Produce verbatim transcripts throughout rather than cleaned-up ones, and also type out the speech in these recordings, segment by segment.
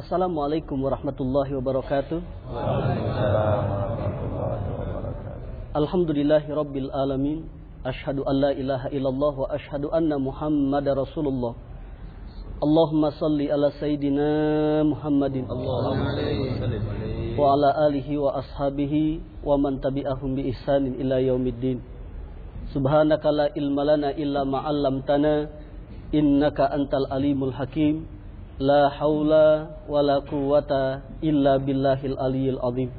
Assalamualaikum warahmatullahi wabarakatuh. Waalaikumsalam warahmatullahi wabarakatuh. Alhamdulillahi rabbil alamin. Ashhadu an la ilaha illallah wa ashhadu anna Muhammadar Rasulullah. Allahumma salli ala Sayyidina Muhammadin Allahumma wa ala alihi wa ashabihi wa man tabi'ahum bi ihsanin ila yaumiddin. Subhanaka la ilma lana illa ma 'allamtana innaka antal alimul hakim. La haula wa la quwwata illa billahil aliyyil azim.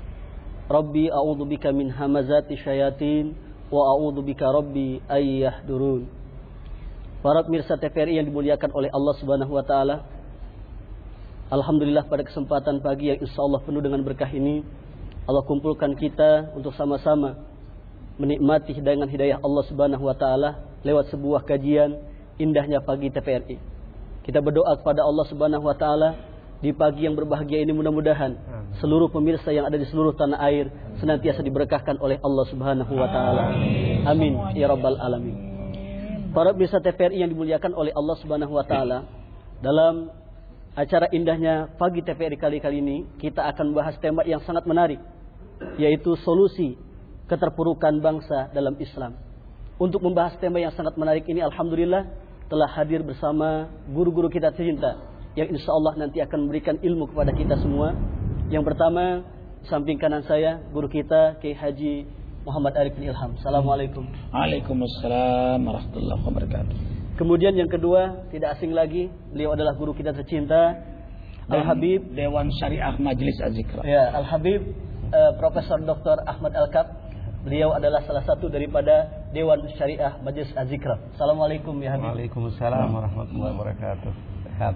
Rabbi a'udzu bika min hamazati syayatin wa a'udzu bika rabbi ay yahdurun. Para pemirsa T V R I yang dimuliakan oleh Allah Subhanahu wa taala. Alhamdulillah pada kesempatan pagi yang insyaallah penuh dengan berkah ini, Allah kumpulkan kita untuk sama-sama menikmati hidangan hidayah Allah Subhanahu wa taala lewat sebuah kajian indahnya pagi T V R I. Kita berdoa kepada Allah Subhanahu wa taala di pagi yang berbahagia ini, mudah-mudahan seluruh pemirsa yang ada di seluruh tanah air senantiasa diberkahkan oleh Allah Subhanahu wa taala. Amin ya rabbal alamin. Para pemirsa T V R I yang dimuliakan oleh Allah Subhanahu wa taala, dalam acara indahnya pagi T V R I kali-kali ini kita akan membahas tema yang sangat menarik, yaitu solusi keterpurukan bangsa dalam Islam. Untuk membahas tema yang sangat menarik ini, alhamdulillah telah hadir bersama guru-guru kita tercinta yang insya Allah nanti akan memberikan ilmu kepada kita semua. Yang pertama, samping kanan saya, guru kita Kiai Haji Muhammad Arif bin Ilham. Assalamualaikum. Waalaikumsalam warahmatullahi wabarakatuh. Kemudian yang kedua, tidak asing lagi, beliau adalah guru kita tercinta, Al-Habib Dewan Syariah Majelis Az-Zikra. Ya, Al-Habib uh, Profesor Doktor Ahmad Al-Kab. Beliau adalah salah satu daripada Dewan Syariah Majelis Az-Zikra. Assalamualaikum ya Habib. Waalaikumsalam warahmatullahi wabarakatuh. Sehat.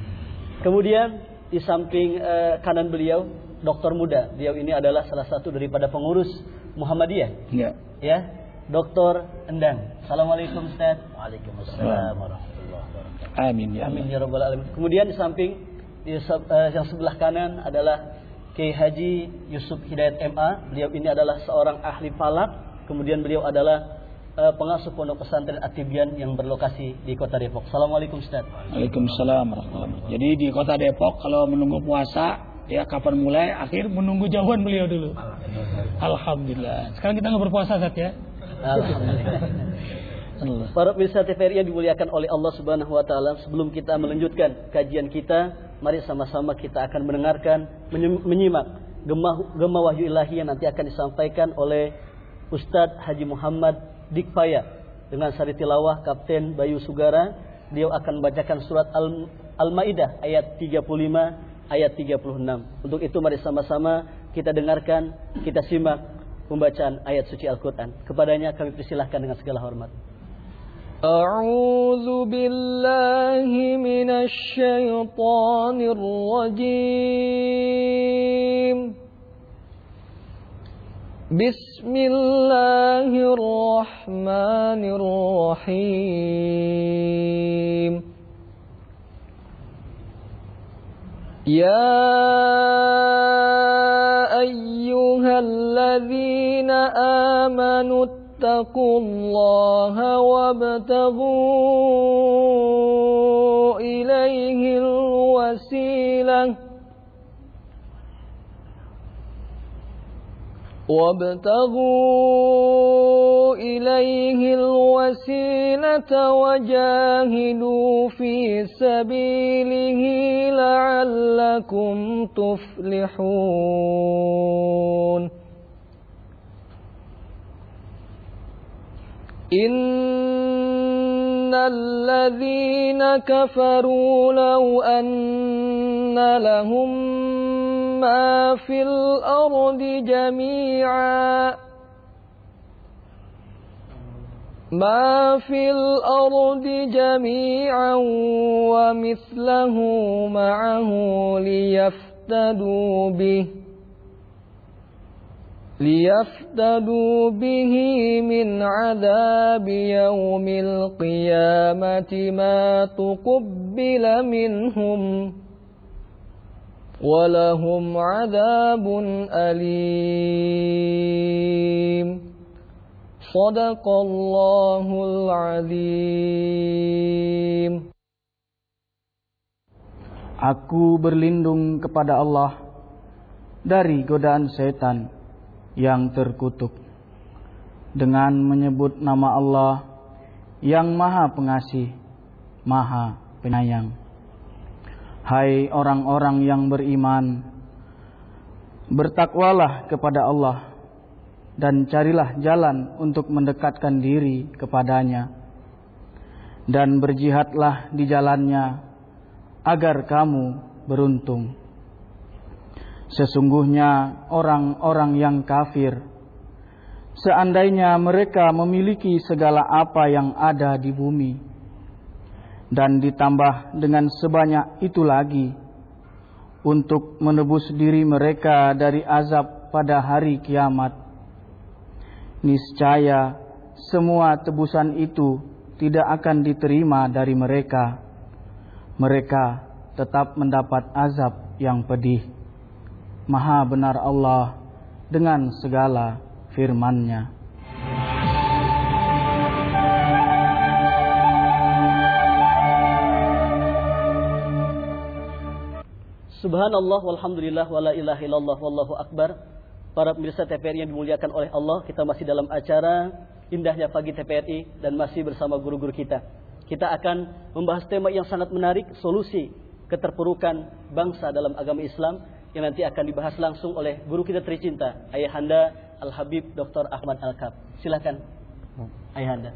Kemudian di samping uh, kanan beliau, doktor muda. Beliau ini adalah salah satu daripada pengurus Muhammadiyah. Ya. Ya, Doktor Endang. Assalamualaikum Ustaz. Waalaikumsalam warahmatullahi wabarakatuh. Amin ya. Amin ya rabbal alamin. Kemudian di samping di uh, yang sebelah kanan adalah Kiai Haji Yusuf Hidayat M A. Beliau ini adalah seorang ahli falak. Kemudian beliau adalah uh, pengasuh pondok pesantren At-Tibyan yang berlokasi di Kota Depok. Assalamualaikum Ustaz. Waalaikumsalam warahmatullahi wabarakatuh. Jadi di Kota Depok kalau menunggu puasa, ya kapan mulai, akhir menunggu jawaban beliau dulu. Alhamdulillah. Sekarang kita nggak berpuasa Ustaz ya. Alhamdulillah. Para pemirsa T V R I yang dimuliakan oleh Allah Subhanahu wa taala, sebelum kita melanjutkan kajian kita, mari sama-sama kita akan mendengarkan, menyimak gema, gema wahyu ilahi yang nanti akan disampaikan oleh Ustadz Haji Muhammad Dikpaya dengan sari tilawah Kapten Bayu Sugara. Beliau akan membacakan surat Al- Al-Maidah ayat tiga puluh lima ayat tiga puluh enam. Untuk itu mari sama-sama kita dengarkan, kita simak pembacaan ayat suci Al-Quran. Kepadanya kami persilahkan dengan segala hormat. أعوذ بالله من الشيطان الرجيم بسم الله الرحمن الرحيم يا أيها الذين آمنوا اتقوا الله وابتغوا إليه الوسيلة وابتغوا إليه الوسيلة وجاهدوا في سبيله لعلكم تفلحون إن الذين كفروا لو أن لهم ما في الأرض جميعا ما في الأرض جميعا ومثله معه ليفتدوا به ليفتدوا به من عذاب يوم القيامة ما تقبل منهم ولهم عذاب أليم صدق الله العظيم. Aku berlindung kepada Allah dari godaan setan yang terkutuk dengan menyebut nama Allah yang Maha Pengasih, Maha Penyayang. Hai orang-orang yang beriman, bertakwalah kepada Allah dan carilah jalan untuk mendekatkan diri kepadanya, dan berjihadlah di jalannya agar kamu beruntung. Sesungguhnya orang-orang yang kafir, seandainya mereka memiliki segala apa yang ada di bumi, dan ditambah dengan sebanyak itu lagi, untuk menebus diri mereka dari azab pada hari kiamat, niscaya semua tebusan itu tidak akan diterima dari mereka. Mereka tetap mendapat azab yang pedih. Maha benar Allah dengan segala firman-Nya. Subhanallah walhamdulillah wala ilaha illallah wallahu akbar. Para pemirsa T P R I yang dimuliakan oleh Allah, kita masih dalam acara Indahnya Pagi T P R I dan masih bersama guru-guru kita. Kita akan membahas tema yang sangat menarik, solusi keterpurukan bangsa dalam agama Islam, yang nanti akan dibahas langsung oleh guru kita tercinta, Ayahanda Al-Habib Doktor Ahmad Al-Kaf. Silakan Ayahanda.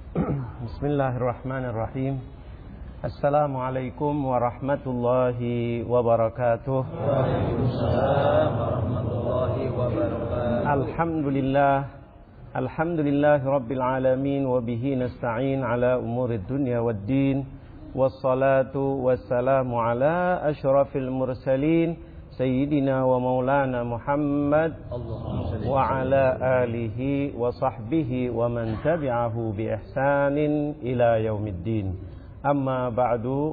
Bismillahirrahmanirrahim. Assalamualaikum warahmatullahi wabarakatuh. Waalaikumsalam warahmatullahi wabarakatuh. Alhamdulillah. Alhamdulillahi Rabbil Alamin. Wabihi nasta'in ala umurid dunya waddin. Wassalatu wassalamu ala ashrafil mursalin Sayyidina wa maulana Muhammad wa ala alihi wa sahbihi wa man tabi'ahu bi ihsanin ila yaumiddin. Amma ba'du.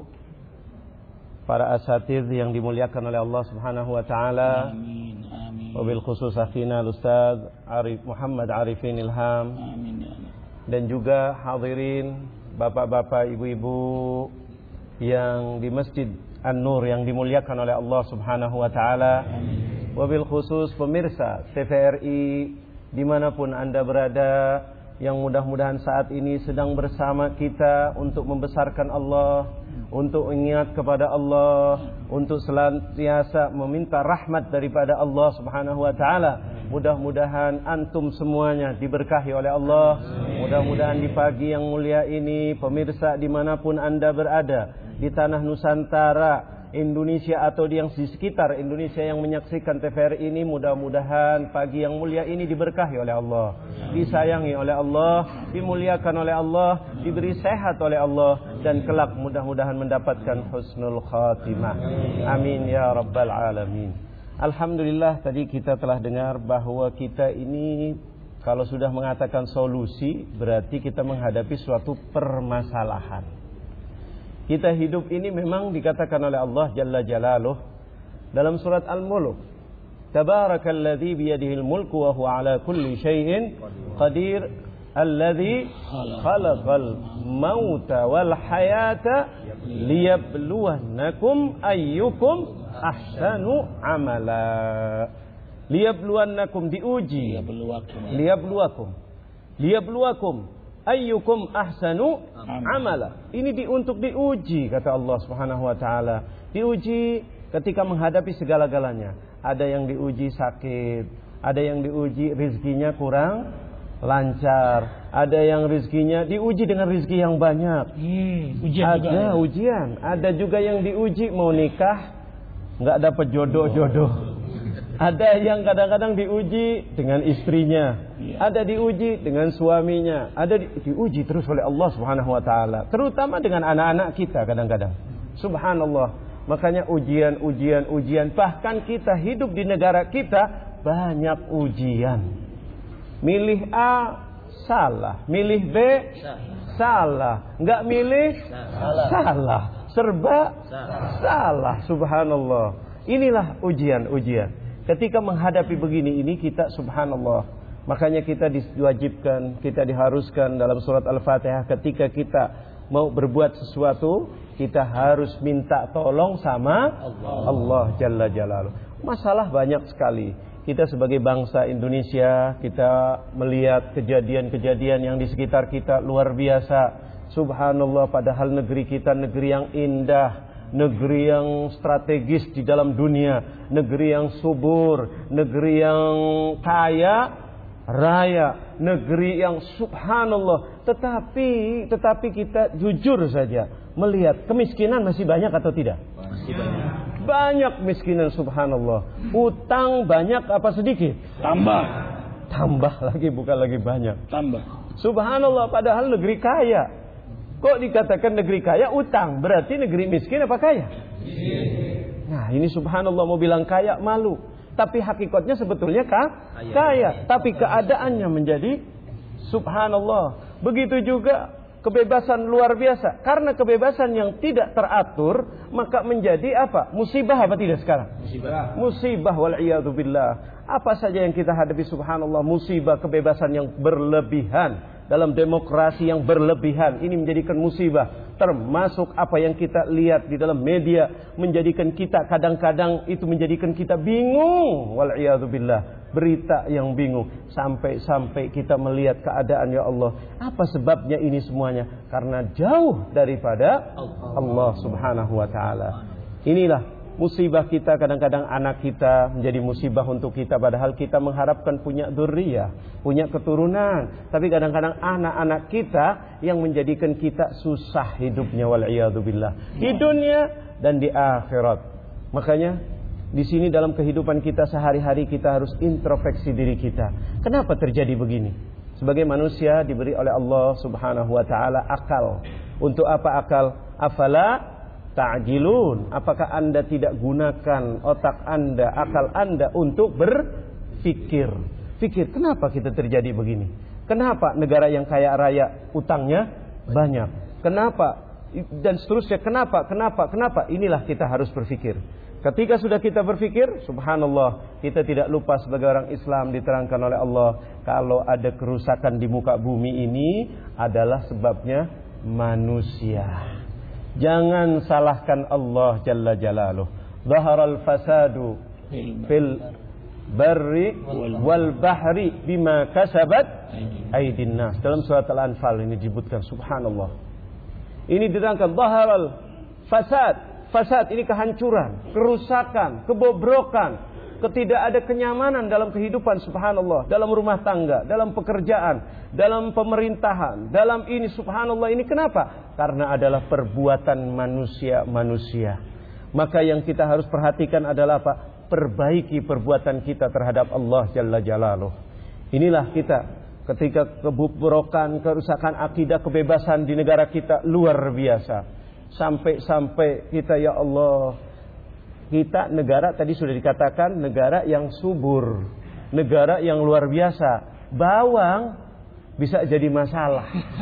Para asatidz yang dimuliakan oleh Allah Subhanahu wa taala. Amin. Wabil khusus akhina Ustaz Arif Muhammad Arifin Ilham. Amin. Dan juga hadirin bapak-bapak, ibu-ibu yang di Masjid An-Nur yang dimuliakan oleh Allah Subhanahu wa taala. Wabil khusus pemirsa T V R I dimanapun Anda berada, yang mudah-mudahan saat ini sedang bersama kita untuk membesarkan Allah, untuk ingat kepada Allah, untuk senantiasa meminta rahmat daripada Allah Subhanahu wa taala. Mudah-mudahan antum semuanya diberkahi oleh Allah. Mudah-mudahan di pagi yang mulia ini, pemirsa dimanapun Anda berada, di tanah Nusantara, Indonesia atau di yang di sekitar Indonesia yang menyaksikan T V R ini, mudah-mudahan pagi yang mulia ini diberkahi oleh Allah, disayangi oleh Allah, dimuliakan oleh Allah, diberi sehat oleh Allah, dan kelak mudah-mudahan mendapatkan husnul khatimah. Amin ya rabbal alamin. Alhamdulillah, tadi kita telah dengar bahwa kita ini kalau sudah mengatakan solusi, berarti kita menghadapi suatu permasalahan. Kita hidup ini memang dikatakan oleh Allah Jalla Jalaluh dalam surat Al-Mulk, Tabarakalladzi biyadihil mulku wa huwa ala kulli syai'in qadir, alladzi khalaqal mauta wal hayata liyabluwannakum ayyukum ahsanu amala. Liyabluwannakum, diuji, liyabluwakum, liyabluwakum ayyukum ahsanu amala. Ini di, untuk diuji, kata Allah Subhanahu wa taala. Diuji ketika menghadapi segala-galanya. Ada yang diuji sakit, ada yang diuji rezekinya kurang lancar, ada yang rezekinya diuji dengan rezeki yang banyak. Hmm, ujian ada juga, ujian, ada juga yang diuji mau nikah nggak dapat jodoh-jodoh. Ada yang kadang-kadang diuji dengan istrinya, ya. Ada diuji dengan suaminya, ada di, diuji terus oleh Allah Subhanahu wa taala, terutama dengan anak-anak kita kadang-kadang. Subhanallah. Makanya ujian, ujian, ujian. Bahkan kita hidup di negara kita banyak ujian. Milih A salah, milih B salah, nggak milih salah, salah. Serba salah. salah. Subhanallah. Inilah ujian-ujian. Ketika menghadapi begini ini kita subhanallah. Makanya kita diwajibkan, kita diharuskan dalam surat Al-Fatihah ketika kita mau berbuat sesuatu, kita harus minta tolong sama Allah, Allah Jalla Jalaluh. Masalah banyak sekali. Kita sebagai bangsa Indonesia, kita melihat kejadian-kejadian yang di sekitar kita luar biasa. Subhanallah, padahal negeri kita negeri yang indah, negeri yang strategis di dalam dunia, negeri yang subur, negeri yang kaya raya, negeri yang subhanallah. Tetapi tetapi kita jujur saja melihat kemiskinan masih banyak atau tidak? Masih banyak. Banyak miskinan, subhanallah. Utang banyak apa sedikit? Tambah. Tambah lagi, bukan lagi banyak. Tambah. Subhanallah, padahal negeri kaya. Kok dikatakan negeri kaya utang? Berarti negeri miskin apa kaya? Nah, ini subhanallah, mau bilang kaya malu. Tapi hakikatnya sebetulnya kah? Kaya. Tapi keadaannya menjadi subhanallah. Begitu juga kebebasan luar biasa. Karena kebebasan yang tidak teratur, maka menjadi apa? Musibah apa tidak sekarang? Musibah. Musibah wal'iyadzubillah. Apa saja yang kita hadapi subhanallah, musibah, kebebasan yang berlebihan. Dalam demokrasi yang berlebihan, ini menjadikan musibah. Termasuk apa yang kita lihat di dalam media, menjadikan kita kadang-kadang itu menjadikan kita bingung. Wal'iyadzubillah. Berita yang bingung. Sampai-sampai kita melihat keadaan, ya Allah, apa sebabnya ini semuanya? Karena jauh daripada Allah subhanahu wa ta'ala. Inilah musibah kita, kadang-kadang anak kita menjadi musibah untuk kita. Padahal kita mengharapkan punya dzurriyyah, punya keturunan. Tapi kadang-kadang anak-anak kita yang menjadikan kita susah hidupnya, wal'iyadzubillah. Di dunia dan di akhirat. Makanya di sini dalam kehidupan kita sehari-hari kita harus introspeksi diri kita. Kenapa terjadi begini? Sebagai manusia diberi oleh Allah subhanahu wa ta'ala akal. Untuk apa akal? Afala ta'jilun. Apakah anda tidak gunakan otak anda, akal anda untuk berfikir? Fikir, kenapa kita terjadi begini? Kenapa negara yang kaya raya utangnya banyak? Kenapa? Dan seterusnya, kenapa? Kenapa? Kenapa? Inilah kita harus berfikir. Ketika sudah kita berfikir, subhanallah, kita tidak lupa sebagai orang Islam diterangkan oleh Allah, kalau ada kerusakan di muka bumi ini adalah sebabnya manusia. Jangan salahkan Allah Jalla Jalaluh. Zaharal fasadu fil barri wal bahri bima kasabat aydin nas. Dalam surat Al-Anfal ini disebutkan, subhanallah. Ini diterangkan zaharal fasad. Fasad ini kehancuran, kerusakan, kebobrokan, ketidak ada kenyamanan dalam kehidupan, subhanallah, dalam rumah tangga, dalam pekerjaan, dalam pemerintahan, dalam ini, subhanallah. Ini kenapa? Karena adalah perbuatan manusia-manusia. Maka yang kita harus perhatikan adalah apa? Perbaiki perbuatan kita terhadap Allah Jalla Jalaluh. Inilah kita ketika kebobrokan, kerusakan akidah, kebebasan di negara kita luar biasa. Sampai-sampai kita, ya Allah, kita negara tadi sudah dikatakan negara yang subur, negara yang luar biasa. Bawang bisa jadi masalah.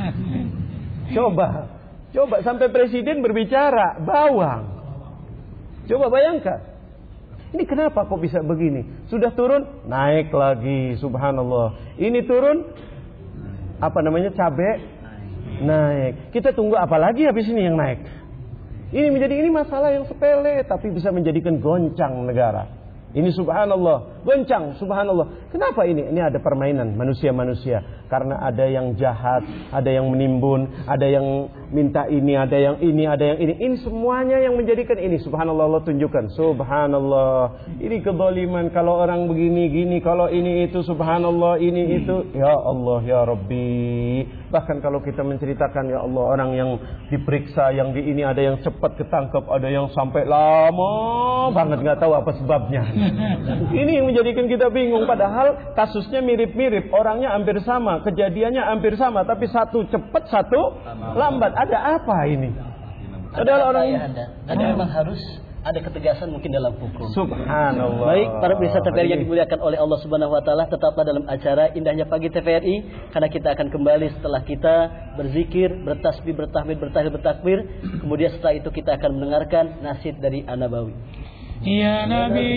Coba, coba sampai presiden berbicara bawang. Coba bayangkan. Ini kenapa kok bisa begini? Sudah turun, naik lagi, subhanallah. Ini turun, apa namanya, cabai naik. Kita tunggu apa lagi habis ini yang naik? Ini menjadi ini masalah yang sepele tapi bisa menjadikan goncang negara. Ini subhanallah, goncang, subhanallah. Kenapa ini? Ini ada permainan manusia-manusia. Karena ada yang jahat, ada yang menimbun, ada yang minta ini, ada yang ini, ada yang ini. Ini semuanya yang menjadikan ini. Subhanallah, Allah tunjukkan. Subhanallah. Ini kezaliman kalau orang begini, gini, kalau ini itu, subhanallah, ini itu. Ya Allah, ya Rabbi. Bahkan kalau kita menceritakan, ya Allah, orang yang diperiksa, yang di ini, ada yang cepat ketangkep, ada yang sampai lama banget nggak tahu apa sebabnya. Ini yang menjadikan kita bingung. Padahal kasusnya mirip-mirip, orangnya hampir sama, kejadiannya hampir sama, tapi satu cepat, satu lambat. Ada apa ini? Padahal orang ya ada. Ada memang harus ada ketegasan mungkin dalam hukum. Subhanallah. Baik, para pemirsa T V R I yang dimuliakan oleh Allah Subhanahu wa taala, tetaplah dalam acara Indahnya Pagi T V R I karena kita akan kembali setelah kita berzikir, bertasbih, bertahmid, bertahlil, bertakbir. Kemudian setelah itu kita akan mendengarkan nasyid dari An-Nabawi. Ya Nabi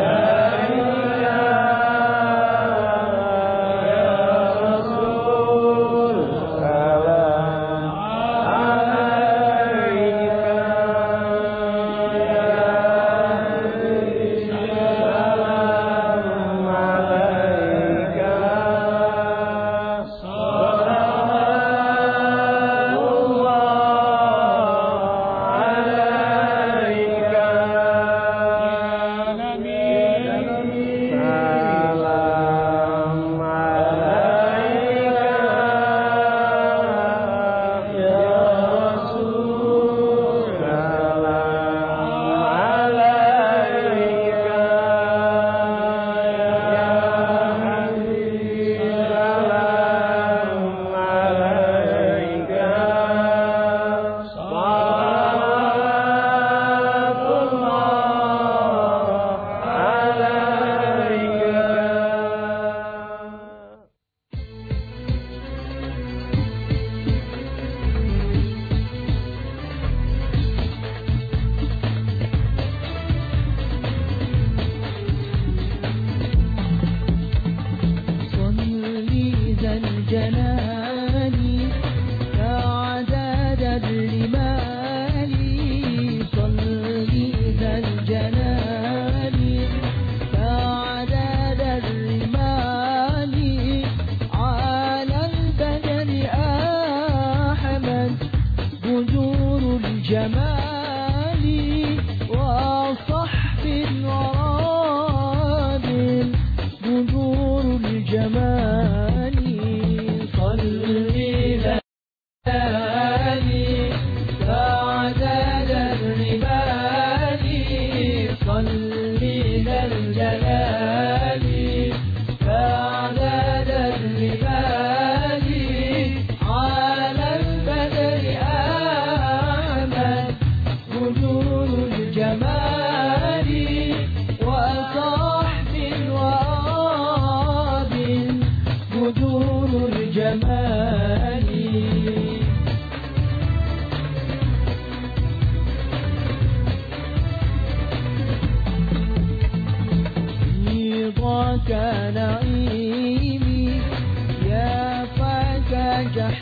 sallallahu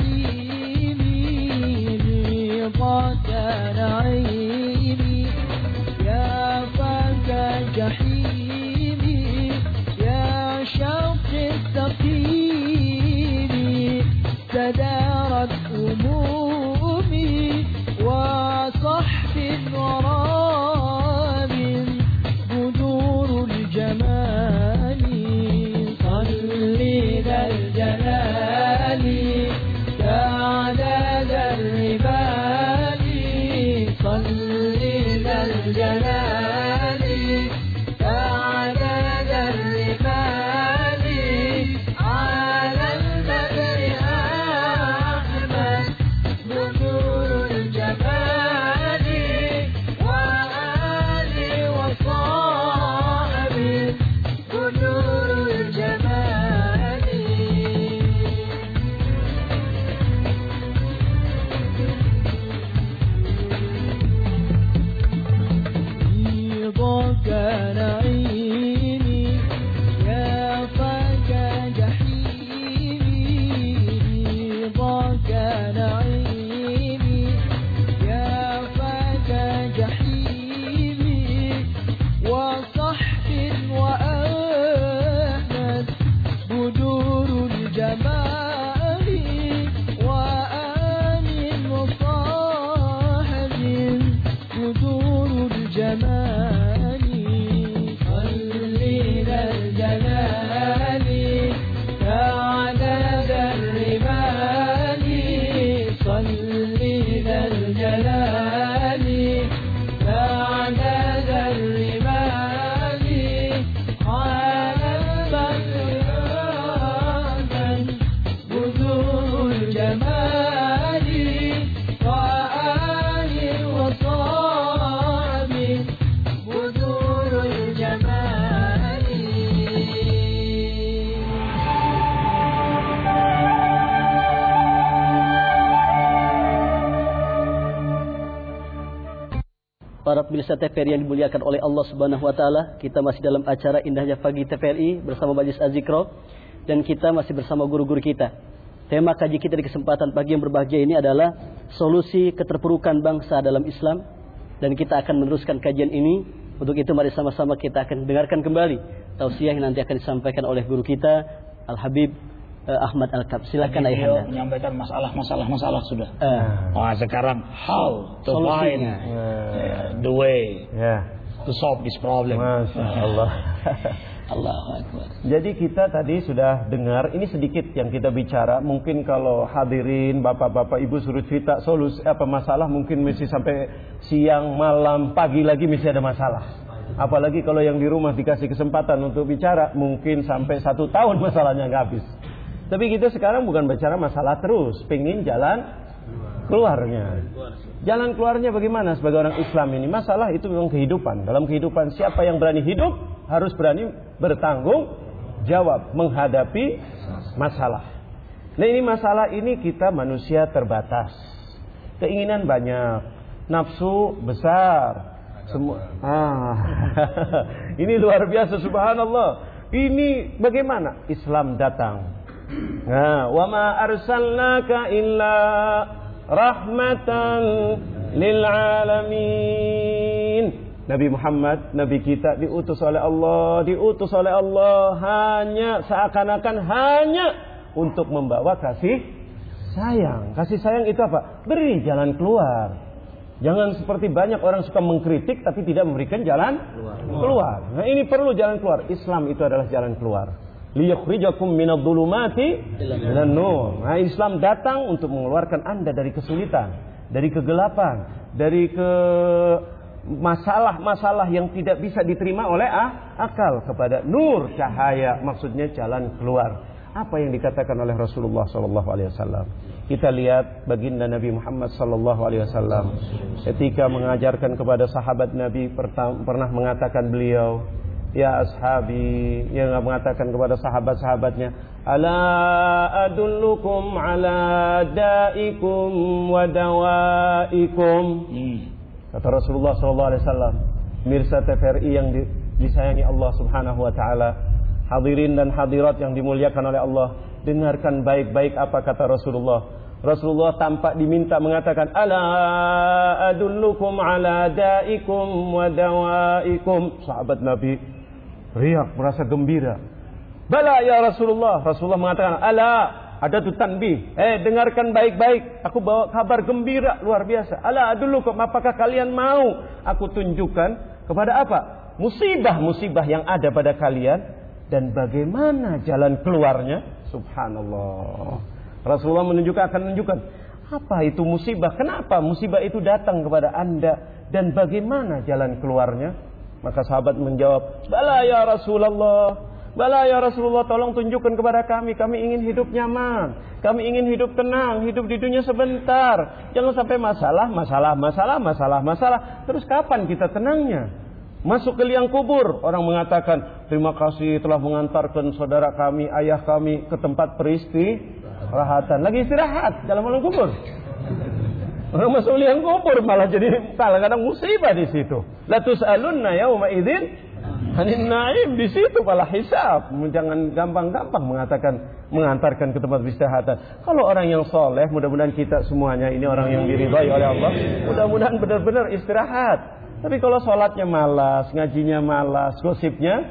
جحيمي رضاك نعيمي يا فاك جحيمي يا شوق السقيم تدارت همومي وصحب ورام بدور الجمال صلي ذا الجلال تعداد الربال صلي ذا الجلال تعداد الربال على البدر أحمد بدور الجمال وآل وصحب بدور الجمال رضاك نعيمي يا فاك جحيمي رضاك نعيمي يا فاك جحيمي وصحب وأحمد بدور الجمال وآل وصاحب بدور الجمال صلي ذا الجلال تعداد الرمال صلي ذا الجلال تعداد الرمال على البدر آمن بدور الجمال وآل وصحب بدور الجمال. Para pemirsa T V R I yang dimuliakan oleh Allah Subhanahu wa taala, kita masih dalam acara Indahnya Pagi T V R I bersama Majelis Az-Zikra dan kita masih bersama guru-guru kita. Tema kaji kita di kesempatan pagi yang berbahagia ini adalah solusi keterpurukan bangsa dalam Islam dan kita akan meneruskan kajian ini. Untuk itu mari sama-sama kita akan dengarkan kembali tausiah yang nanti akan disampaikan oleh guru kita Al-Habib uh, Ahmad Al-Kab. Silakan Ayahanda. Menyampaikan masalah-masalah masalah sudah. Uh, Wah, sekarang how to find uh, the way Ya, to solve this problem. Masya Allah. Allahu Akbar. Jadi kita tadi sudah dengar, ini sedikit yang kita bicara. Mungkin kalau hadirin bapak-bapak ibu suruh cerita solusi apa masalah, mungkin mesti sampai siang, malam, pagi lagi mesti ada masalah. Apalagi kalau yang di rumah dikasih kesempatan untuk bicara, mungkin sampai satu tahun masalahnya nggak habis. Tapi kita sekarang bukan bicara masalah terus, pengen jalan keluarnya. Jalan keluarnya bagaimana sebagai orang Islam ini? Masalah itu memang kehidupan. Dalam kehidupan siapa yang berani hidup harus berani bertanggung jawab menghadapi masalah. Nah, ini masalah ini kita manusia terbatas. Keinginan banyak, nafsu besar. Semua ah. Ini luar biasa, subhanallah. Ini bagaimana Islam datang? Nah, wa ma arsalnaka illa rahmatan lil alamin. Nabi Muhammad, Nabi kita diutus oleh Allah, diutus oleh Allah hanya seakan-akan hanya untuk membawa kasih sayang. Kasih sayang itu apa? Beri jalan keluar. Jangan seperti banyak orang suka mengkritik tapi tidak memberikan jalan keluar. keluar. Nah, ini perlu jalan keluar. Islam itu adalah jalan keluar. Liyukhrijakum minadh-dhulumati ilan nur. Nah, Islam datang untuk mengeluarkan Anda dari kesulitan, dari kegelapan, dari ke masalah-masalah yang tidak bisa diterima oleh ah, akal kepada nur cahaya, maksudnya jalan keluar. Apa yang dikatakan oleh Rasulullah sallallahu alaihi wasallam? Kita lihat baginda Nabi Muhammad sallallahu alaihi wasallam ketika mengajarkan kepada sahabat Nabi, pernah mengatakan beliau, ya ashabi, yang mengatakan kepada sahabat-sahabatnya, ala adullukum ala da'ikum wa dawaikum. hmm. Kata Rasulullah sallallahu alaihi wasallam, mirsa T V R I yang disayangi Allah Subhanahu wa taala, hadirin dan hadirat yang dimuliakan oleh Allah, dengarkan baik-baik apa kata Rasulullah. Rasulullah tampak diminta mengatakan, ala adullukum ala da'ikum wa dawaikum. Sahabat Nabi riak, merasa gembira. Bala ya Rasulullah. Rasulullah mengatakan, ala, ada tu tanbih. Eh, dengarkan baik-baik. Aku bawa kabar gembira luar biasa. Ala adullukum, apakah kalian mau aku tunjukkan kepada apa? Musibah-musibah yang ada pada kalian dan bagaimana jalan keluarnya? Subhanallah. Rasulullah menunjukkan akan menunjukkan apa itu musibah, kenapa musibah itu datang kepada Anda dan bagaimana jalan keluarnya. Maka sahabat menjawab, bala ya Rasulullah, bala ya Rasulullah, tolong tunjukkan kepada kami, kami ingin hidup nyaman, kami ingin hidup tenang, hidup di dunia sebentar, jangan sampai masalah, masalah, masalah, masalah, masalah. Terus kapan kita tenangnya? Masuk ke liang kubur, orang mengatakan, terima kasih telah mengantarkan saudara kami, ayah kami ke tempat peristirahatan. Lagi istirahat dalam alam kubur. Orang masuk liang kubur malah jadi kadang-kadang musibah di situ. La tus'alunna yauma idzin 'anil na'im, di situ malah hisab. Jangan gampang-gampang mengatakan mengantarkan ke tempat peristirahatan. Kalau orang yang soleh, mudah-mudahan kita semuanya ini orang yang diridhai oleh Allah, mudah-mudahan benar-benar istirahat. Tapi kalau sholatnya malas, ngajinya malas, gosipnya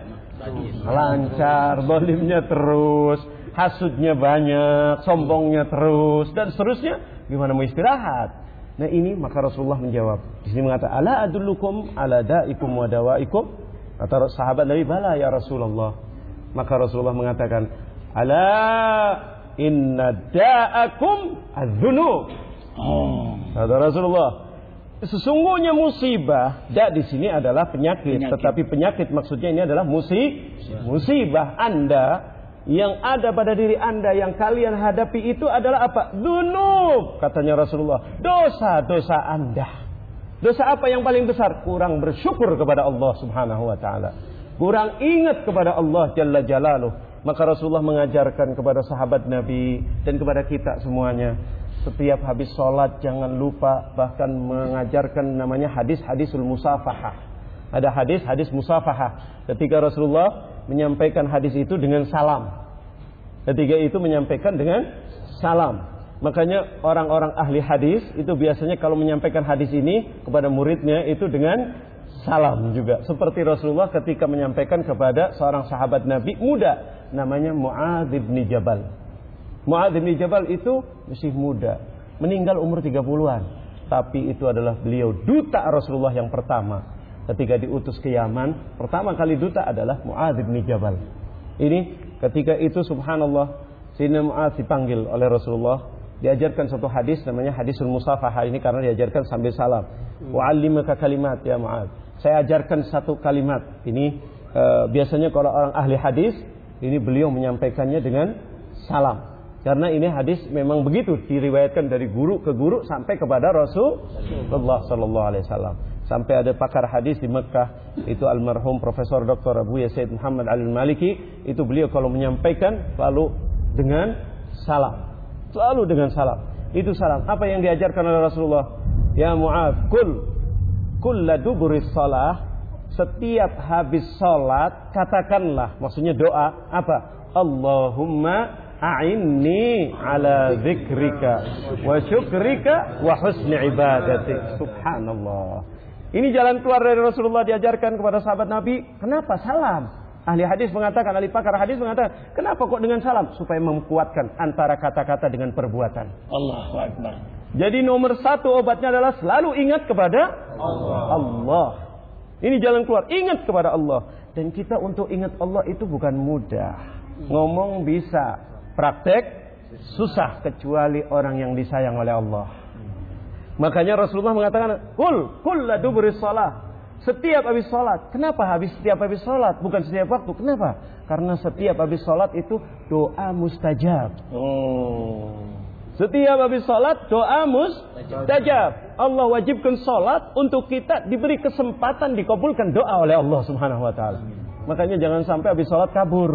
lancar, dolimnya terus, hasudnya banyak, sombongnya terus, dan seterusnya, gimana mau istirahat? Nah ini maka Rasulullah menjawab. Di sini mengatakan, ala adullukum ala da'ikum wa dawaikum. Kata sahabat Nabi, bala ya Rasulullah. Maka Rasulullah mengatakan, ala inna da'akum adzunub. Oh. Kata Rasulullah, sesungguhnya musibah, dak di sini adalah penyakit, penyakit, tetapi penyakit maksudnya ini adalah musib, musibah Anda yang ada pada diri Anda yang kalian hadapi itu adalah apa? Dzunub, katanya Rasulullah. Dosa-dosa Anda. Dosa apa yang paling besar? Kurang bersyukur kepada Allah Subhanahu wa taala. Kurang ingat kepada Allah Jalla Jalaluh. Maka Rasulullah mengajarkan kepada sahabat Nabi dan kepada kita semuanya, setiap habis sholat jangan lupa bahkan mengajarkan namanya hadis-hadisul musafahah. Ada hadis-hadis musafahah. Ketika Rasulullah menyampaikan hadis itu dengan salam. Ketika itu menyampaikan dengan salam. Makanya orang-orang ahli hadis itu biasanya kalau menyampaikan hadis ini kepada muridnya itu dengan salam juga. Seperti Rasulullah ketika menyampaikan kepada seorang sahabat Nabi muda namanya Mu'adz bin Jabal. Mu'adz bin Jabal itu masih muda, meninggal umur tiga puluhan. Tapi itu adalah beliau duta Rasulullah yang pertama. Ketika diutus ke Yaman, pertama kali duta adalah Mu'adz bin Jabal. Ini ketika itu subhanallah, Sayyidina Mu'adz dipanggil oleh Rasulullah, diajarkan satu hadis namanya hadisul musafahah ini karena diajarkan sambil salam. Wa'allimaka kalimat ya Mu'adz. Saya ajarkan satu kalimat. Ini uh, biasanya kalau orang ahli hadis, ini beliau menyampaikannya dengan salam. Karena ini hadis memang begitu diriwayatkan dari guru ke guru sampai kepada Rasulullah sallallahu alaihi wasallam. Sampai ada pakar hadis di Mekah, itu almarhum Profesor Doktor Abu Yasid Muhammad Al-Maliki, itu beliau kalau menyampaikan lalu dengan salam. Selalu dengan salam. Itu salam. Apa yang diajarkan oleh Rasulullah? Ya Mu'adz, kul kulla duburis shalah, setiap habis salat katakanlah, maksudnya doa apa? Allahumma a'inni ala zikrika wa syukrika wa husni ibadatik. Subhanallah. Ini jalan keluar dari Rasulullah diajarkan kepada sahabat Nabi. Kenapa salam? Ahli hadis mengatakan, ahli pakar hadis mengatakan, kenapa kok dengan salam? Supaya menguatkan antara kata-kata dengan perbuatan. Allahu Akbar. Jadi nomor satu obatnya adalah selalu ingat kepada Allah. Allah. Ini jalan keluar. Ingat kepada Allah. Dan kita untuk ingat Allah itu bukan mudah. Ngomong bisa, praktek susah kecuali orang yang disayang oleh Allah. Makanya Rasulullah mengatakan, kul kulla dubris shalah, setiap habis salat. Kenapa habis setiap habis salat? Bukan setiap waktu. Kenapa? Karena setiap habis salat itu doa mustajab. Oh. Setiap habis salat doa mustajab. Allah wajibkan salat untuk kita diberi kesempatan dikabulkan doa oleh Allah Subhanahu wa taala. Makanya jangan sampai habis salat kabur.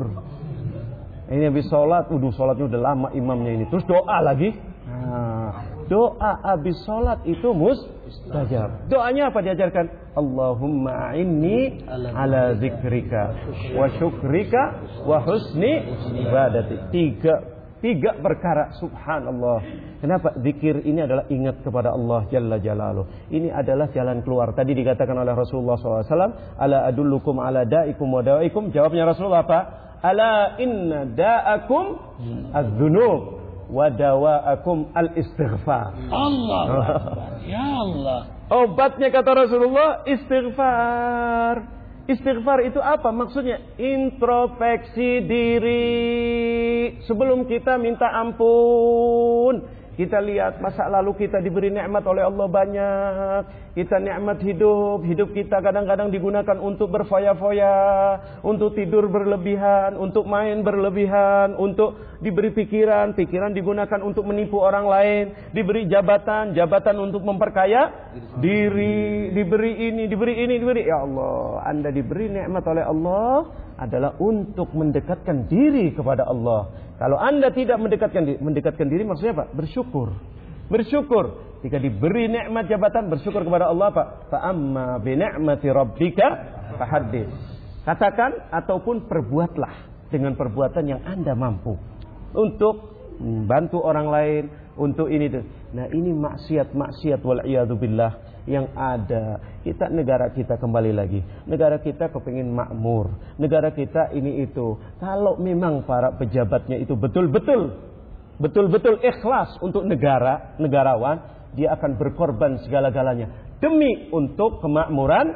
Ini habis sholat, udah sholatnya udah lama imamnya ini, terus doa lagi. Nah, doa habis sholat itu mustajab. Doanya apa diajarkan? Allahumma inni ala zikrika wa syukrika wa husni ibadati. Tiga Tiga perkara, subhanallah. Kenapa? Zikir ini adalah ingat kepada Allah Jalla Jalaluh. Ini adalah jalan keluar. Tadi dikatakan oleh Rasulullah shallallahu alaihi wasallam, ala adullukum ala da'ikum wa da'ikum. Jawabnya Rasulullah apa? Ala inna da'akum az-dzunub wa dawa'akum al-istighfar. Allah. Ya Allah. Obatnya kata Rasulullah istighfar. Istighfar itu apa? Maksudnya introspeksi diri. Sebelum kita minta ampun, kita lihat masa lalu kita diberi nikmat oleh Allah banyak. Kita nikmat hidup. Hidup kita kadang-kadang digunakan untuk berfoya-foya, untuk tidur berlebihan, untuk main berlebihan, untuk diberi pikiran. Pikiran digunakan untuk menipu orang lain. Diberi jabatan. Jabatan untuk memperkaya diri. Diberi ini, diberi ini, diberi. Ya Allah, Anda diberi nikmat oleh Allah adalah untuk mendekatkan diri kepada Allah. Kalau Anda tidak mendekatkan diri, mendekatkan diri maksudnya apa? Bersyukur. Bersyukur. Jika diberi nikmat jabatan, bersyukur kepada Allah apa? Fa amma bi ni'mati rabbika fahaddits. Katakan ataupun perbuatlah dengan perbuatan yang Anda mampu untuk membantu orang lain, untuk ini. Nah, ini maksiat-maksiat wal iyadu billah yang ada. Kita negara kita kembali lagi. Negara kita kepingin makmur. Negara kita ini itu. Kalau memang para pejabatnya itu betul-betul betul-betul ikhlas untuk negara, negarawan, dia akan berkorban segala-galanya demi untuk kemakmuran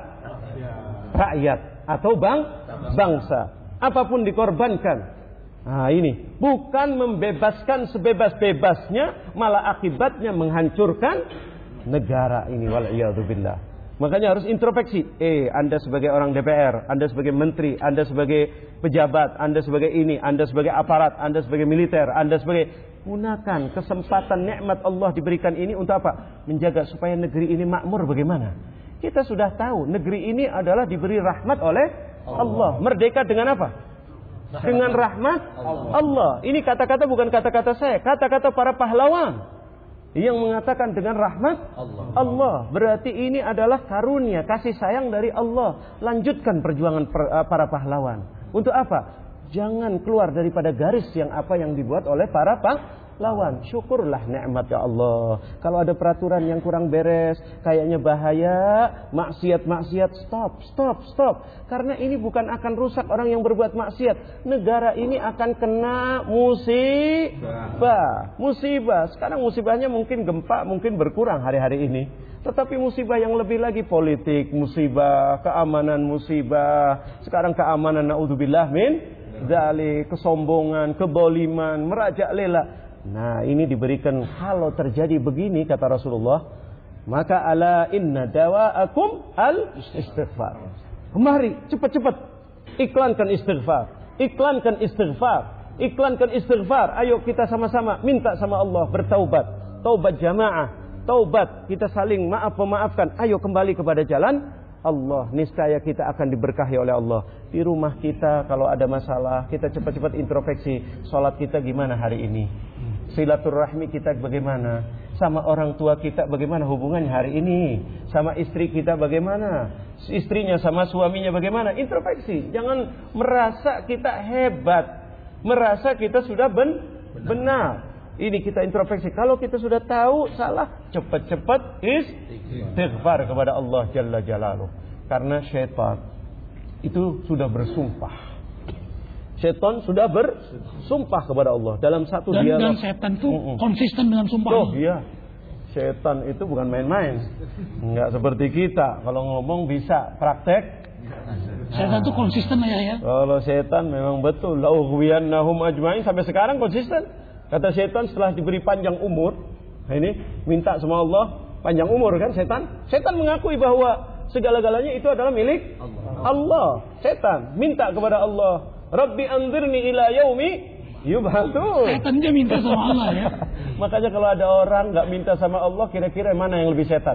rakyat atau bang bangsa. Apapun dikorbankan. Nah, ini bukan membebaskan sebebas-bebasnya, malah akibatnya menghancurkan negara ini, wal'iyadzubillah. Makanya harus introspeksi. Eh, Anda sebagai orang D P R, Anda sebagai menteri, Anda sebagai pejabat, Anda sebagai ini, Anda sebagai aparat, Anda sebagai militer, Anda sebagai, gunakan kesempatan nikmat Allah diberikan ini untuk apa? Menjaga supaya negeri ini makmur. Bagaimana? Kita sudah tahu negeri ini adalah diberi rahmat oleh Allah. Merdeka dengan apa? Dengan rahmat Allah. Ini kata-kata bukan kata-kata saya, kata-kata para pahlawan yang mengatakan dengan rahmat Allah. Allah. Berarti ini adalah karunia, kasih sayang dari Allah. Lanjutkan perjuangan per, para pahlawan. Untuk apa? Jangan keluar daripada garis yang apa yang dibuat oleh para pahlawan. Syukurlah nikmat ya Allah. Kalau ada peraturan yang kurang beres, kayaknya bahaya, maksiat-maksiat, stop, stop, stop. Karena ini bukan akan rusak orang yang berbuat maksiat. Negara ini akan kena musibah. Musibah. Sekarang musibahnya mungkin gempa, mungkin berkurang hari-hari ini. Tetapi musibah yang lebih lagi politik, musibah, keamanan musibah. Sekarang keamanan naudzubillah min dzalik, kesombongan, keboliman, merajalela. Nah, ini diberikan kalau terjadi begini kata Rasulullah, maka ala inna dawa'akum al-istighfar. Mari cepat-cepat iklankan istighfar. Iklankan istighfar. Iklankan istighfar. Ayo kita sama-sama minta sama Allah bertaubat. Taubat jamaah. Taubat, kita saling maaf memaafkan. Ayo kembali kepada jalan Allah. Niscaya kita akan diberkahi oleh Allah. Di rumah kita kalau ada masalah, kita cepat-cepat introspeksi. Salat kita gimana hari ini? Silaturahmi kita bagaimana? Sama orang tua kita bagaimana hubungannya hari ini? Sama istri kita bagaimana? Istrinya sama suaminya bagaimana? Introspeksi. Jangan merasa kita hebat, merasa kita sudah ben benar. Ini kita introspeksi. Kalau kita sudah tahu salah, cepat-cepat istighfar kepada Allah Jalla Jalaluh. Karena syaitan itu sudah bersumpah. Syaitan sudah bersumpah kepada Allah dalam satu dan, dialog. Dan setan itu mm-mm. konsisten dengan sumpah. Oh iya. Syaitan itu bukan main-main. Enggak seperti kita. Kalau ngomong bisa praktek. Syaitan itu konsisten ya ya. Kalau syaitan memang betul. La'ughwiyannahum ajma'in, sampai sekarang konsisten. Kata syaitan setelah diberi panjang umur, ini minta sama Allah panjang umur kan syaitan. Syaitan mengakui bahwa segala-galanya itu adalah milik Allah. Allah. Syaitan minta kepada Allah, Rabbi anzirni ila yaumi yub'atsun. Syaitan dia minta sama Allah ya. Makanya kalau ada orang enggak minta sama Allah, kira-kira mana yang lebih setan?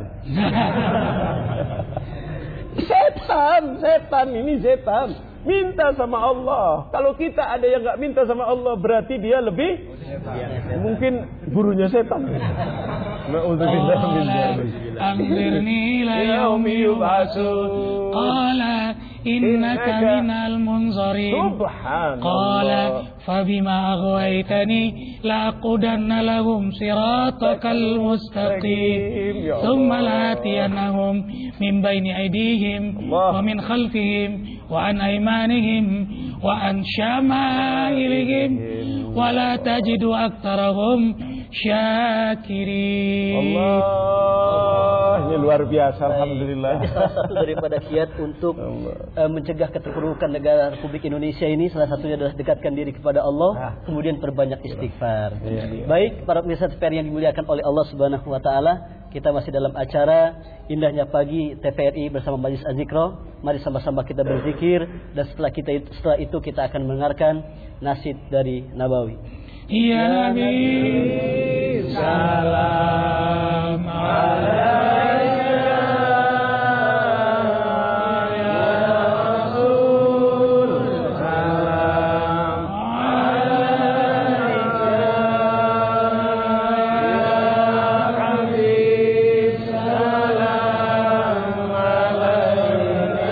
Setan, setan ini setan. Minta sama Allah. Kalau kita ada yang enggak minta sama Allah, berarti dia lebih setan. Mungkin gurunya setan. Na'udzubillah min dzalik. Anzirni ila yaumi yub'atsun. Qala innaka minal munzarin. Subhanallah. Qala fabima aghwaytani لأقعدن لهم صراطك المستقيم ثم لآتينهم من بين أيديهم ومن خلفهم وعن أيمانهم وعن شمائلهم ولا تجد أكثرهم syakirin. Allah, ini luar biasa. Alhamdulillah. Jadi salah satu daripada kiat untuk uh, mencegah keterpurukan negara Republik Indonesia ini, salah satunya adalah dekatkan diri kepada Allah, kemudian perbanyak istighfar. Baik, para pemirsa T V R yang dimuliakan oleh Allah Subhanahu wa taala, kita masih dalam acara Indahnya Pagi T V R I bersama Majelis Az-Zikra. Mari sama-sama kita berzikir, dan setelah kita setelah itu kita akan mendengarkan nasid dari Nabawi. Ya Nabi, salam alaika ya Rasul, salam alaika ya Habib, salam alaika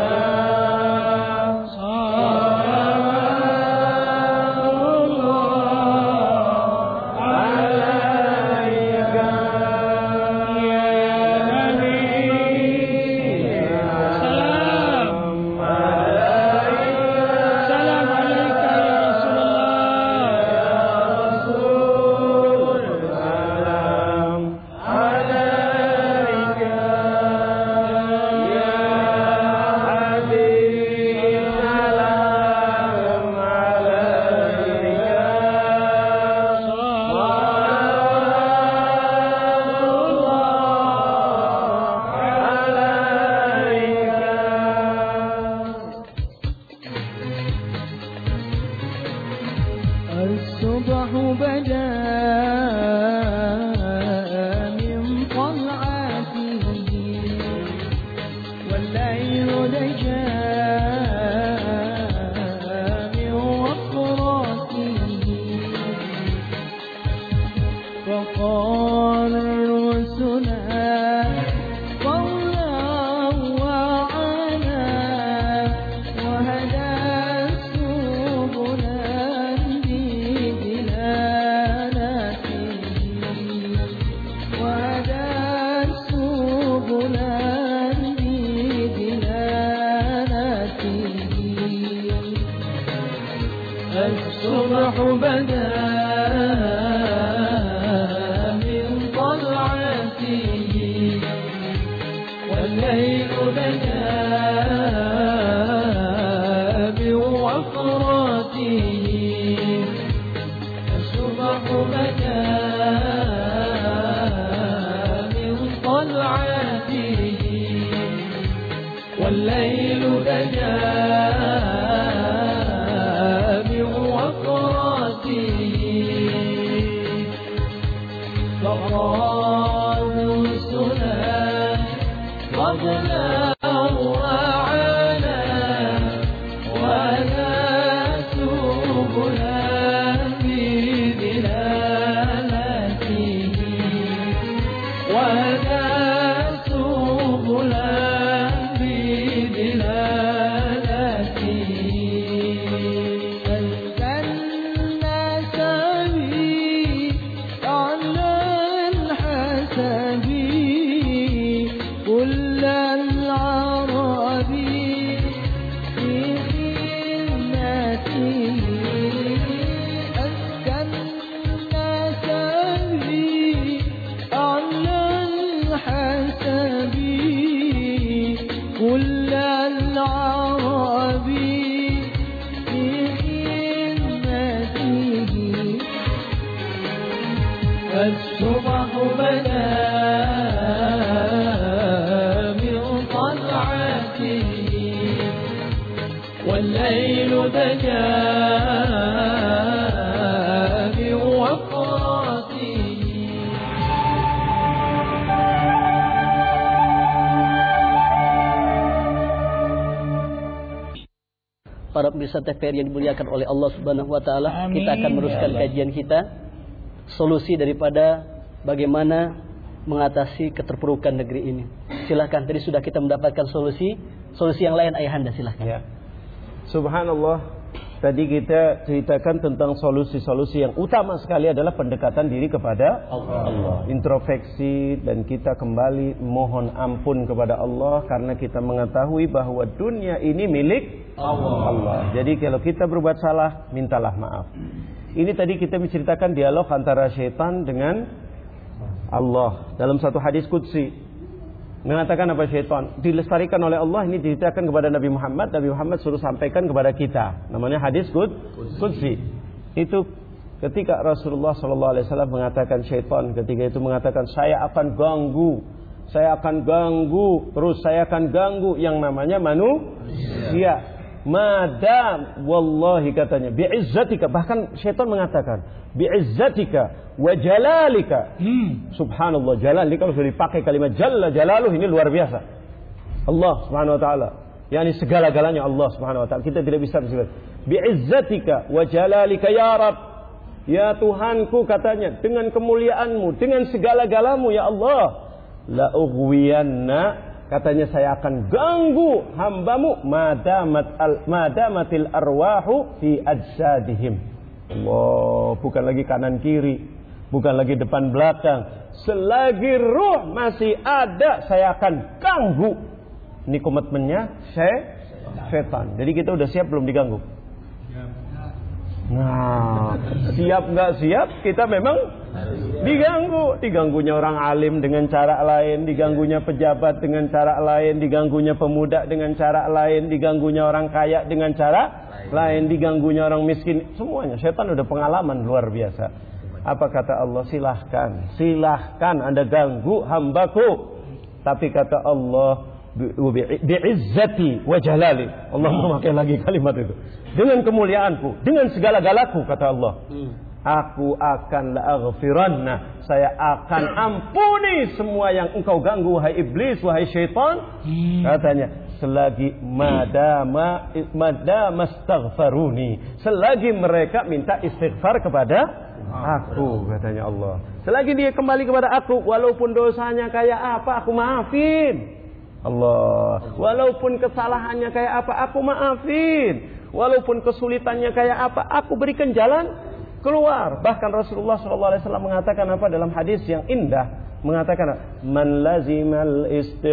الصبح بدا من طلعته والليل دجا من وقراته وقال رسلا صلى وعلا وهدى سبلا الصبح بدا من طلعته والليل بدا بوفراته الصبح بدا من طلعته والليل بدا فقال رسلا قبلا وعلا ولا سبلا بدلالته ولا سبلا بدلالته الصبح بدا من طلعته والليل بدا بوفراته. Para pemirsa T V R yang dimuliakan oleh Allah Subhanahu wa taala, kita akan meneruskan kajian kita, solusi daripada bagaimana mengatasi keterpurukan negeri ini. Silahkan, tadi sudah kita mendapatkan solusi, solusi yang lain ayahanda silahkan. Ya. Subhanallah, Tadi kita ceritakan tentang solusi-solusi yang utama sekali adalah pendekatan diri kepada Allah. Allah. Introspeksi dan kita kembali mohon ampun kepada Allah karena kita mengetahui bahwa dunia ini milik Allah. Allah. Jadi kalau kita berbuat salah, mintalah maaf. Ini tadi kita menceritakan dialog antara syaitan dengan Allah dalam satu hadis qudsi. Mengatakan apa syaitan? Dilestarikan oleh Allah, ini diceritakan kepada Nabi Muhammad. Nabi Muhammad suruh sampaikan kepada kita. Namanya hadis qudsi. Itu ketika Rasulullah shallallahu alaihi wasallam mengatakan syaitan ketika itu mengatakan saya akan ganggu, saya akan ganggu, terus saya akan ganggu yang namanya manusia. Madam wallahi katanya bi'izzatika, bahkan syaitan mengatakan bi'izzatika wa jalalika. hmm. Subhanallah, jalal ini kalau sudah dipakai kalimat jalla jalaluh ini luar biasa. Allah subhanahu wa ta'ala, yakni segala-galanya Allah subhanahu wa ta'ala, kita tidak bisa bersifat bi'izzatika wa jalalika ya Rabb, ya Tuhanku katanya, dengan kemuliaanmu, dengan segala-galamu ya Allah, la ughwiyanna, katanya saya akan ganggu hambamu madamat al madamatil arwahu fi ajsadihim. Allah, bukan lagi kanan kiri, bukan lagi depan belakang, selagi ruh masih ada saya akan ganggu. Ini komitmennya setan. Jadi kita udah siap belum diganggu? Nah, siap nggak siap kita memang diganggu. Diganggunya orang alim dengan cara lain, diganggunya pejabat dengan cara lain, diganggunya pemuda dengan cara lain, diganggunya orang kaya dengan cara lain, diganggunya orang miskin. Semuanya setan udah pengalaman luar biasa. Apa kata Allah? Silahkan, silahkan Anda ganggu hambaku. Tapi kata Allah, bi'izzati wa jalali. Allah memakai lagi kalimat itu. Dengan kemuliaanku, dengan segala-galaku kata Allah. Aku akan la'aghfiranna, saya akan ampuni semua yang engkau ganggu wahai iblis, wahai syaitan. Katanya, selagi madama madama astaghfaruni, selagi mereka minta istighfar kepada aku, katanya Allah. Selagi dia kembali kepada aku, walaupun dosanya kayak apa, aku maafin. Allah, walaupun kesalahannya kayak apa, aku maafin. Walaupun kesulitannya kayak apa, aku berikan jalan keluar. Bahkan Rasulullah shallallahu alaihi wasallam mengatakan apa dalam hadis yang indah, mengatakan man lazimal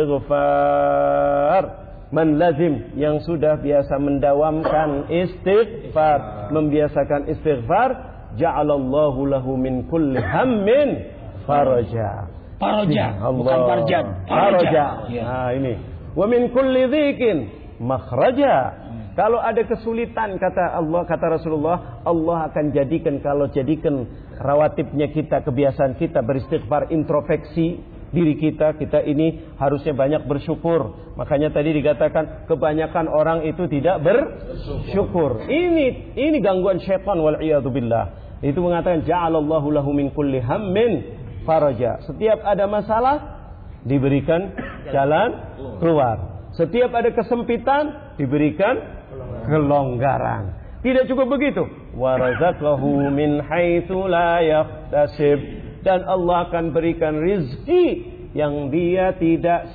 istighfar, man lazim, yang sudah biasa mendawamkan istighfar, membiasakan istighfar, ja'alallahu lahu min kulli hammin faraja. Faraja, Allah. bukan farjan. Faraja. Ya. Nah ini. Wa min kulli dhikin makhraja. Kalau ada kesulitan kata Allah, kata Rasulullah, Allah akan jadikan, kalau jadikan rawatibnya kita, kebiasaan kita beristighfar, introspeksi diri kita, kita ini harusnya banyak bersyukur. Makanya tadi dikatakan kebanyakan orang itu tidak bersyukur. Ini ini gangguan syaitan wal iyadu billah. Itu mengatakan ja'alallahu lahu min kulli hammin faraja. Setiap ada masalah diberikan jalan keluar. Setiap ada kesempitan diberikan kelonggaran. Tidak cukup begitu. Wa razaqahu min haitsu la yahtasib, dan Allah akan berikan rizki yang dia tidak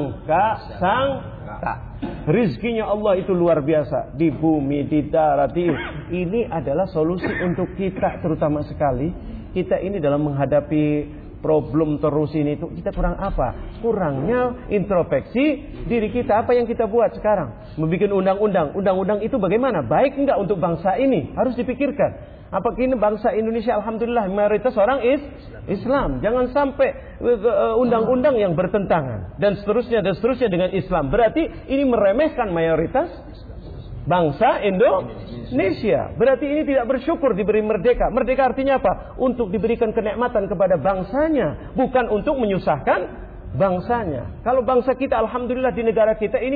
sangka-sangka. Rizkinya Allah itu luar biasa, di bumi, di darat. Ini adalah solusi untuk kita, terutama sekali kita ini dalam menghadapi problem terus ini tuh, kita kurang apa? Kurangnya introspeksi diri kita. Apa yang kita buat sekarang? Membuat undang-undang. Undang-undang itu bagaimana? Baik enggak untuk bangsa ini? Harus dipikirkan. Apakah ini bangsa Indonesia alhamdulillah mayoritas orang is Islam. Jangan sampai undang-undang yang bertentangan dan seterusnya dan seterusnya dengan Islam. Berarti ini meremehkan mayoritas bangsa Indonesia. Berarti ini tidak bersyukur diberi merdeka. Merdeka artinya apa? Untuk diberikan kenikmatan kepada bangsanya, bukan untuk menyusahkan bangsanya. Kalau bangsa kita alhamdulillah di negara kita ini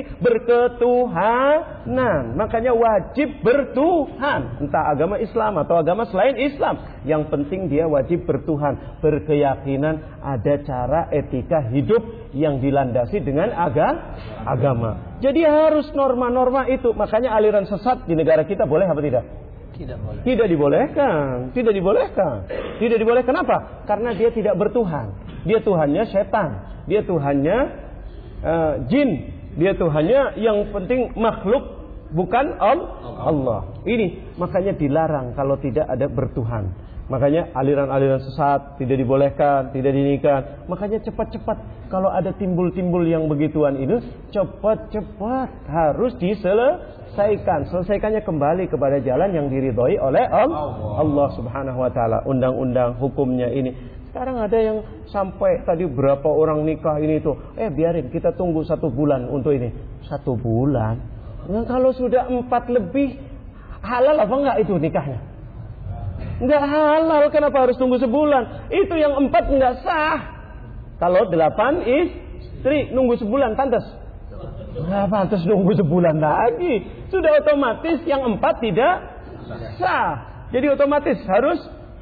berketuhanan, makanya wajib bertuhan, entah agama Islam atau agama selain Islam. Yang penting dia wajib bertuhan, berkeyakinan ada cara etika hidup yang dilandasi dengan aga, agama. Jadi harus norma-norma itu. Makanya aliran sesat di negara kita boleh apa tidak? Tidak boleh. Tidak dibolehkan. Tidak dibolehkan. Tidak dibolehkan apa? Karena dia tidak bertuhan. Dia Tuhannya setan. Dia Tuhannya uh, jin. Dia Tuhannya yang penting makhluk bukan Allah. Ini makanya dilarang kalau tidak ada bertuhan. Makanya aliran-aliran sesat tidak dibolehkan, tidak dinikahkan. Makanya cepat-cepat kalau ada timbul-timbul yang begituan ini, cepat-cepat harus diselesaikan. Selesaikannya kembali kepada jalan yang diridhoi oleh Allah, Allah Subhanahu wa taala. Undang-undang hukumnya ini. Sekarang ada yang sampai tadi berapa orang nikah ini tuh, eh biarin kita tunggu satu bulan untuk ini. Satu bulan. Nah, kalau sudah empat lebih halal apa enggak itu nikahnya? Enggak halal, kenapa harus tunggu sebulan? Itu yang empat enggak sah. Kalau delapan istri nunggu sebulan pantas. Nah, pantas nunggu sebulan lagi. Sudah otomatis yang empat tidak sah. Jadi otomatis harus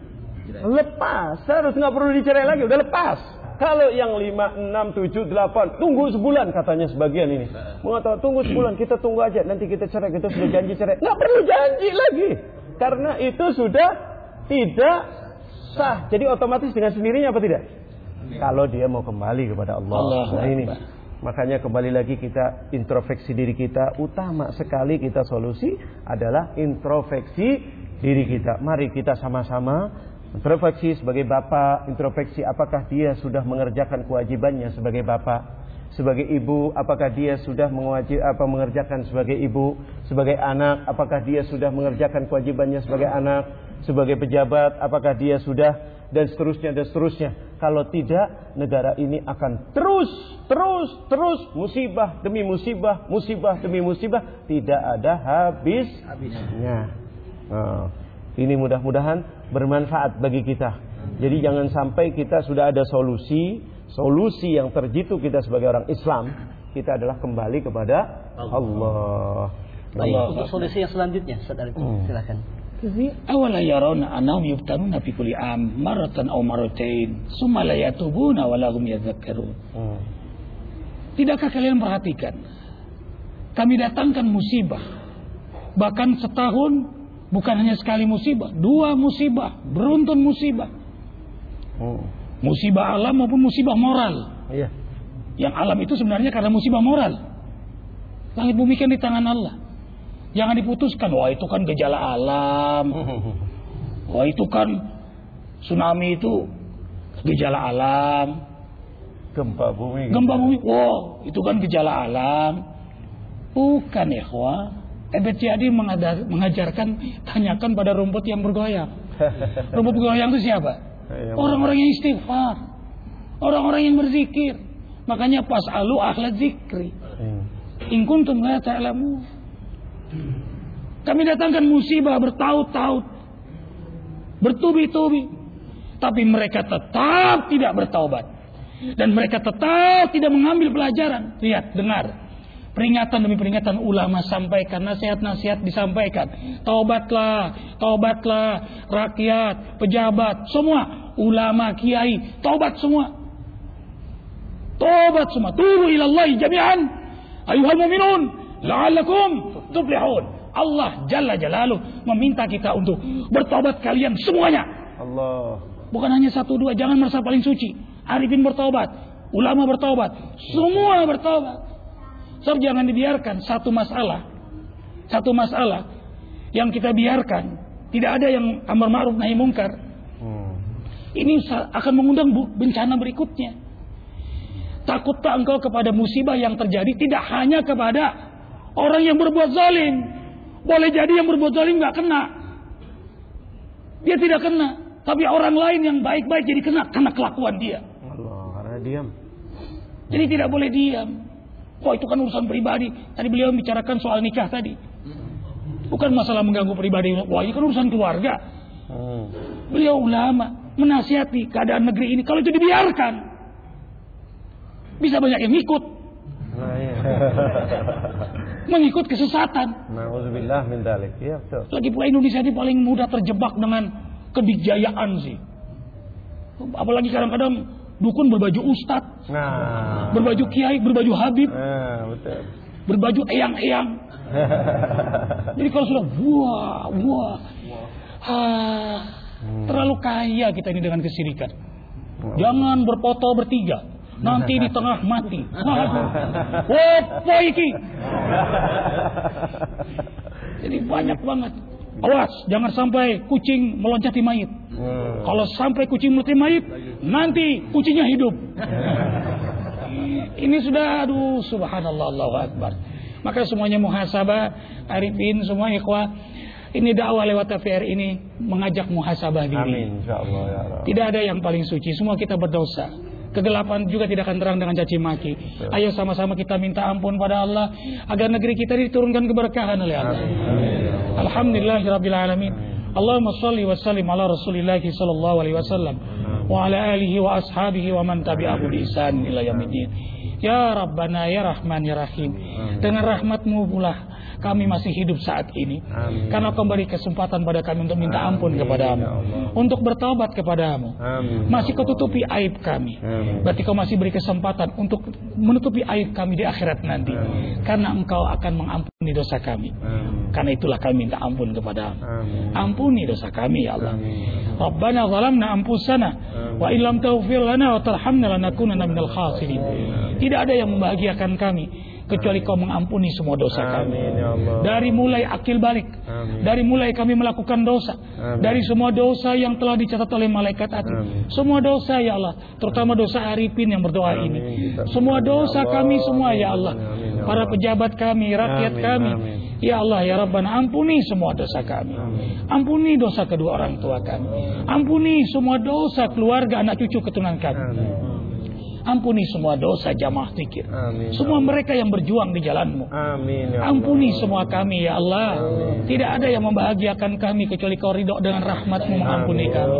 lepas, harus nggak perlu dicerai lagi, udah lepas. Kalau yang lima, enam, tujuh, delapan tunggu sebulan katanya sebagian ini. Mengatakan tunggu sebulan, kita tunggu aja, nanti kita cerai, kita sudah janji cerai. Nggak perlu janji lagi, karena itu sudah tidak sah. Jadi otomatis dengan sendirinya apa tidak? Kalau dia mau kembali kepada Allah. Allah. Nah ini, makanya kembali lagi kita introspeksi diri kita. Utama sekali kita solusi adalah introspeksi diri kita. Mari kita sama-sama introspeksi sebagai bapak, introspeksi apakah dia sudah mengerjakan kewajibannya sebagai bapak, sebagai ibu, apakah dia sudah mewajib apa mengerjakan sebagai ibu, sebagai anak, apakah dia sudah mengerjakan kewajibannya sebagai anak, sebagai pejabat, apakah dia sudah, dan seterusnya dan seterusnya. Kalau tidak, negara ini akan terus, terus, terus musibah demi musibah, musibah demi musibah, tidak ada habisnya. Nah, ini mudah-mudahan bermanfaat bagi kita. Jadi jangan sampai kita sudah ada solusi, solusi yang terjitu kita sebagai orang Islam, kita adalah kembali kepada Allah. Baik, untuk solusi yang selanjutnya, Saudara, hmm. silakan. Awala yarawna annahum yuftanuna fi kulli am marratan aw marratain summa la yatubuna wa lahum yadhakkarun. Hmm. Tidakkah kalian perhatikan? Kami datangkan musibah. Bahkan setahun, bukan hanya sekali musibah, dua musibah, beruntun musibah. Hmm. Musibah alam maupun musibah moral. Iya. Yang alam itu sebenarnya karena musibah moral. Langit bumi kan di tangan Allah. Jangan diputuskan, wah itu kan gejala alam. Wah itu kan tsunami itu gejala alam. Gempa bumi. Gempa bumi, wah itu kan gejala alam. Bukan ya, wah. Ebet Ciadi mengajarkan, tanyakan pada rumput yang bergoyang. Rumput bergoyang itu siapa? Orang-orang yang istighfar, orang-orang yang berzikir. Makanya pas'alu ahla zikri in kuntum la ta'lamun. Kami datangkan musibah bertaut-taut, bertubi-tubi, tapi mereka tetap tidak bertaubat, dan mereka tetap tidak mengambil pelajaran. Lihat, dengar, peringatan demi peringatan ulama sampaikan, nasihat-nasihat disampaikan. Taubatlah, taubatlah, rakyat, pejabat, semua, ulama, kiai, taubat semua. Taubat semua. Tubu ilallahi jami'an ayuhal mu'minun la'allakum tuflihun. Allah Jalla Jalaluh meminta kita untuk bertaubat kalian semuanya. Allah. Bukan hanya satu dua, jangan merasa paling suci. Arifin bertaubat, ulama bertaubat, semua bertaubat. Sebab jangan dibiarkan satu masalah, satu masalah yang kita biarkan, tidak ada yang amar ma'ruf nahi mungkar. Hmm. Ini akan mengundang bencana berikutnya. Takutkah engkau kepada musibah yang terjadi tidak hanya kepada orang yang berbuat zalim? Boleh jadi yang berbuat zalim nggak kena, dia tidak kena, tapi orang lain yang baik-baik jadi kena karena kelakuan dia. Allah, karena diam. Jadi tidak boleh diam. Oh itu kan urusan pribadi. Tadi beliau membicarakan soal nikah tadi. Bukan masalah mengganggu pribadi. Wah ini kan urusan keluarga. Hmm. Beliau ulama menasihati keadaan negeri ini. Kalau itu dibiarkan, bisa banyak yang ikut. Nah, iya. Mengikut kesesatan. Nauzubillah min dzalik. Iya, betul. Lagi pula Indonesia ini paling mudah terjebak dengan kedikjayaan sih. Apalagi kadang-kadang dukun berbaju ustadz, nah. berbaju kiai, berbaju habib, nah, betul. berbaju eyang-eyang. Jadi kalau sudah wah, wah, ah, hmm. terlalu kaya kita ini dengan kesirikan. Hmm. Jangan berfoto bertiga, nanti di tengah mati. Apa iki? Jadi banyak banget. Awas, jangan sampai kucing meloncati mayit. Hmm. Kalau sampai kucing meloncati mayit, nanti kucingnya hidup. Ini sudah, aduh, subhanallah, Allahu Akbar. Maka semuanya muhasabah, arifin, semua ikhwah. Ini dakwah lewat T V R ini mengajak muhasabah diri. Amin, insyaallah ya Rabb. Tidak ada yang paling suci, semua kita berdosa. Kegelapan juga tidak akan terang dengan caci maki. Ayo sama-sama kita minta ampun pada Allah agar negeri kita diturunkan keberkahan oleh Allah. Alhamdulillahirabbil alamin. Allahumma shalli wa sallim ala Rasulillah sallallahu alaihi wasallam wa ala alihi wa ashabihi wa man tabi'ahu bi ihsan ila yaumiddin. Ya Rabbana ya Rahman ya Rahim. Dengan rahmat-Mu pula kami masih hidup saat ini. Amin. Karena Kau beri kesempatan pada kami untuk minta ampun kepadamu, untuk bertaubat kepadamu. Amin. Masih Kau tutupi aib kami. Amin. Berarti Kau masih beri kesempatan untuk menutupi aib kami di akhirat nanti. Amin. Karena Engkau akan mengampuni dosa kami. Amin. Karena itulah kami minta ampun kepadamu. Amin. Ampuni dosa kami ya Allah. Amin. Rabbana zalamna anfusana wa illam taghfir lana wa tarhamna lanakunanna minal khasirin. Tidak ada yang membahagiakan kami kecuali Kau mengampuni semua dosa kami. Amin, ya Allah. Dari mulai akil balik, amin. Dari mulai kami melakukan dosa, amin. Dari semua dosa yang telah dicatat oleh malaikat hati, amin. Semua dosa ya Allah, terutama dosa arifin yang berdoa amin. Ini. Semua dosa kami semua ya Allah, amin, ya Allah. Para pejabat kami, rakyat amin, kami, amin. Ya Allah ya Rabbana, ampuni semua dosa kami. Amin. Ampuni dosa kedua orang tua kami. Ampuni semua dosa keluarga, anak cucu keturunan kami. Amin. Ampuni semua dosa jamaah zikir. Amin. Semua mereka yang berjuang di jalan-Mu. Amin. Ya Ampuni semua kami ya Allah. Amin. Tidak ada yang membahagiakan kami kecuali Kau ridho dengan rahmat-Mu mengampuni kami.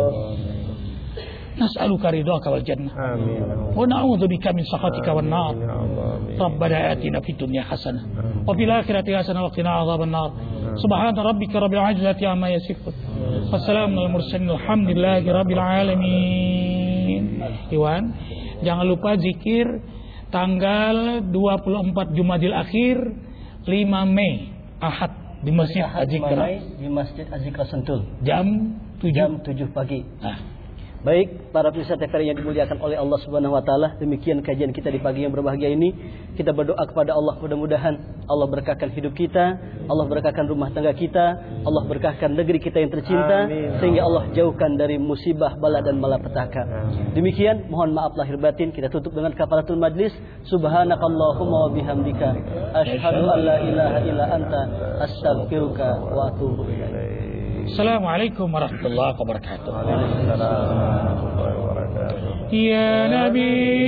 Nas'aluka ridhaka wal jannah. Amin. Wa na'udzubika min sakhatika wan nar. Rabbana atina fid dunya hasanah wa fil akhirati hasanah wa qina adzaban nar. Subhana rabbika rabbil izzati amma yasifun. Wassalamu alal mursalin alhamdulillahi rabbil alamin. Iwan, jangan lupa zikir tanggal dua puluh empat Jumadil Akhir, lima Mei Ahad di Masjid Azikra. Di Masjid Azikra Sentul. Jam tujuh. Jam tujuh pagi. Nah. Baik, para pemirsa T V R yang dimuliakan oleh Allah Subhanahu wa taala, demikian kajian kita di pagi yang berbahagia ini. Kita berdoa kepada Allah, mudah-mudahan Allah berkahkan hidup kita, Allah berkahkan rumah tangga kita, Allah berkahkan negeri kita yang tercinta. Amin. Sehingga Allah jauhkan dari musibah, bala dan malapetaka. Amin. Demikian, mohon maaf lahir batin. Kita tutup dengan kafaratul majlis. Subhanakallahumma wa bihamdika asyhadu an la ilaha illa anta astaghfiruka wa atubu ilaik. Assalamualaikum warahmatullahi wabarakatuh. Ya Nabi